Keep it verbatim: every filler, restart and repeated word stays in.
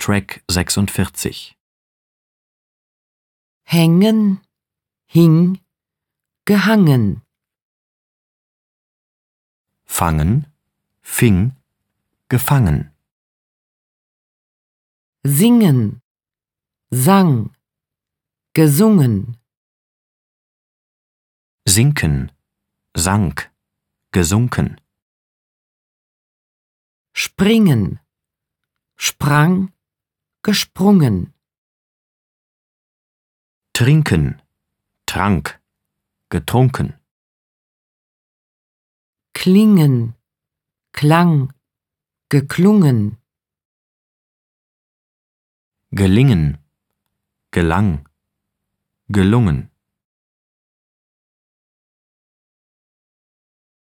Track sechsundvierzig. Hängen, hing, gehangen. Fangen, fing, gefangen. Singen, sang, gesungen. Sinken, sank, gesunken. Springen, sprang, gesprungen. Trinken, trank, getrunken. Klingen, klang, geklungen. Gelingen, gelang, gelungen.